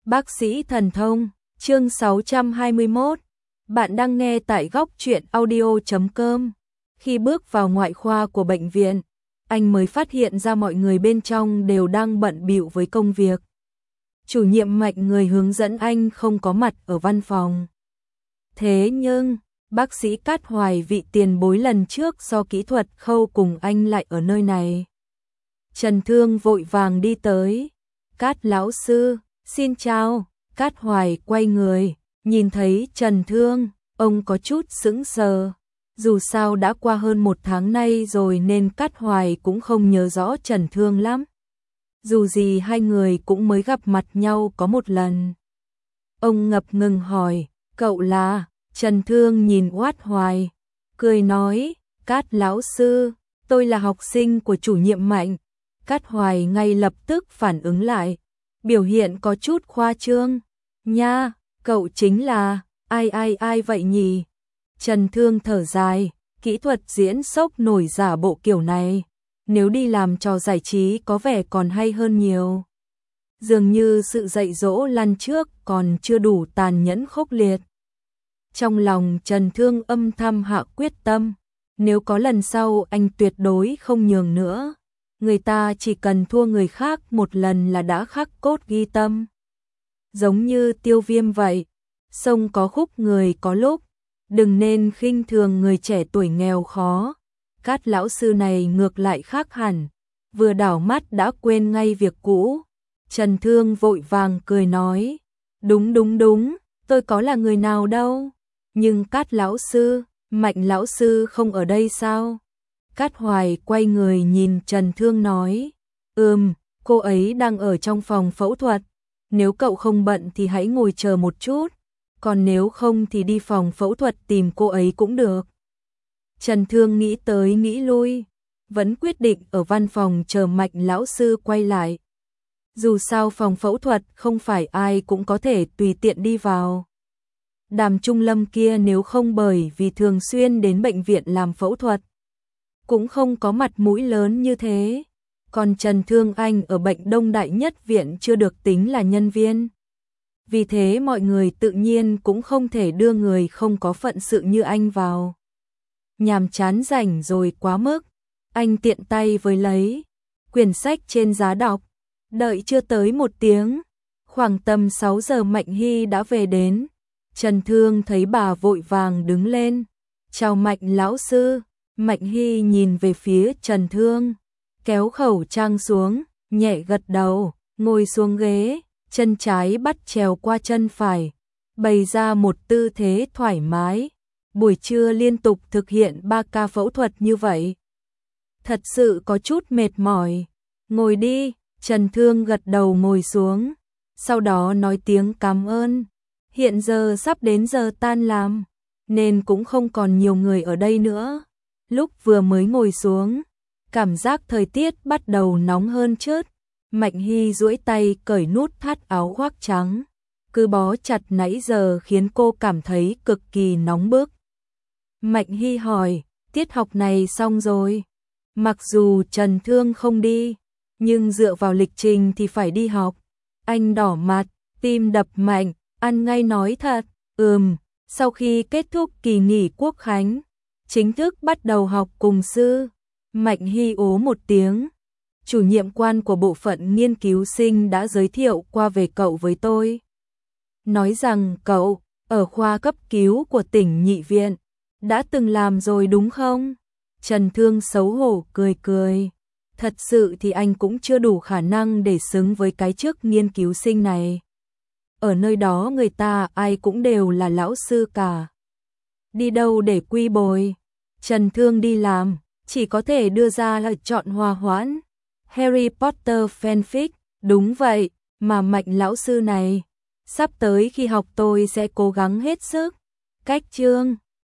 Bác sĩ thần thông, chương 621. Bạn đang nghe tại góc truyện audio.com. Khi bước vào ngoại khoa của bệnh viện, anh mới phát hiện ra mọi người bên trong đều đang bận bịu với công việc. Chủ nhiệm Mạnh, người hướng dẫn anh, không có mặt ở văn phòng. Thế nhưng, bác sĩ Cát Hoài, vị tiền bối lần trước do kỹ thuật khâu cùng anh, lại ở nơi này. Trần Thương vội vàng đi tới. Cát lão sư, xin chào. Cát Hoài quay người, nhìn thấy Trần Thương, ông có chút sững sờ. Dù sao đã qua hơn 1 tháng nay rồi nên Cát Hoài cũng không nhớ rõ Trần Thương lắm. Dù gì hai người cũng mới gặp mặt nhau có một lần. Ông ngập ngừng hỏi, cậu là? Trần Thương nhìn Cát Hoài, cười nói, Cát lão sư, tôi là học sinh của chủ nhiệm Mạnh. Cát Hoài ngay lập tức phản ứng lại, biểu hiện có chút khoa trương. Nha, cậu chính là, ai vậy nhỉ? Trần Thương thở dài, kỹ thuật diễn sốc nổi giả bộ kiểu này, nếu đi làm trò giải trí có vẻ còn hay hơn nhiều. Dường như sự dạy dỗ lần trước còn chưa đủ tàn nhẫn khốc liệt. Trong lòng Trần Thương âm thầm hạ quyết tâm, nếu có lần sau anh tuyệt đối không nhường nữa. Người ta chỉ cần thua người khác một lần là đã khắc cốt ghi tâm. Giống như Tiêu Viêm vậy, sông có khúc người có lúc, đừng nên khinh thường người trẻ tuổi nghèo khó. Cát lão sư này ngược lại khác hẳn, vừa đảo mắt đã quên ngay việc cũ. Trần Thương vội vàng cười nói, đúng, tôi có là người nào đâu. Nhưng Cát lão sư, Mạnh lão sư không ở đây sao? Cát Hoài quay người nhìn Trần Thương nói, cô ấy đang ở trong phòng phẫu thuật. Nếu cậu không bận thì hãy ngồi chờ một chút, còn nếu không thì đi phòng phẫu thuật tìm cô ấy cũng được. Trần Thương nghĩ tới nghĩ lui, vẫn quyết định ở văn phòng chờ Mạnh lão sư quay lại. Dù sao phòng phẫu thuật không phải ai cũng có thể tùy tiện đi vào. Đàm Trung Lâm kia nếu không bởi vì thường xuyên đến bệnh viện làm phẫu thuật, cũng không có mặt mũi lớn như thế. Còn Trần Thương anh ở Bệnh Đông Đại Nhất viện chưa được tính là nhân viên. Vì thế mọi người tự nhiên cũng không thể đưa người không có phận sự như anh vào. Nhàm chán rảnh rồi quá mức, anh tiện tay với lấy quyển sách trên giá đọc. Đợi chưa tới 1 tiếng, khoảng tầm 6 giờ Mạnh Hy đã về đến. Trần Thương thấy bà vội vàng đứng lên, chào Mạnh lão sư. Mạnh Hy nhìn về phía Trần Thương, kéo khẩu trang xuống, nhẹ gật đầu, ngồi xuống ghế, chân trái bắt chéo qua chân phải, bày ra một tư thế thoải mái. Buổi trưa liên tục thực hiện 3 ca phẫu thuật như vậy, thật sự có chút mệt mỏi. Ngồi đi. Trần Thương gật đầu ngồi xuống, sau đó nói tiếng cảm ơn. Hiện giờ sắp đến giờ tan làm, nên cũng không còn nhiều người ở đây nữa. Lúc vừa mới ngồi xuống, cảm giác thời tiết bắt đầu nóng hơn chút. Mạnh Hy duỗi tay cởi nút thắt áo khoác trắng, cứ bó chặt nãy giờ khiến cô cảm thấy cực kỳ nóng bức. Mạnh Hy hỏi, tiết học này xong rồi? Mặc dù Trần Thương không đi, nhưng dựa vào lịch trình thì phải đi học. Anh đỏ mặt, tim đập mạnh, ăn ngay nói thật, sau khi kết thúc kỳ nghỉ Quốc khánh, chính thức bắt đầu học cùng sư. Mạnh Hy ố một tiếng, chủ nhiệm quan của bộ phận nghiên cứu sinh đã giới thiệu qua về cậu với tôi. Nói rằng cậu, ở khoa cấp cứu của tỉnh Nhị viện, đã từng làm rồi đúng không? Trần Thương xấu hổ cười. Thật sự thì anh cũng chưa đủ khả năng để xứng với cái chức nghiên cứu sinh này. Ở nơi đó người ta ai cũng đều là lão sư cả. Đi đâu để quy bồi? Trần Thương đi làm, chỉ có thể đưa ra lựa chọn hòa hoãn. Harry Potter fanfic, đúng vậy, mà Mạnh lão sư này, sắp tới khi học tôi sẽ cố gắng hết sức. Cách chương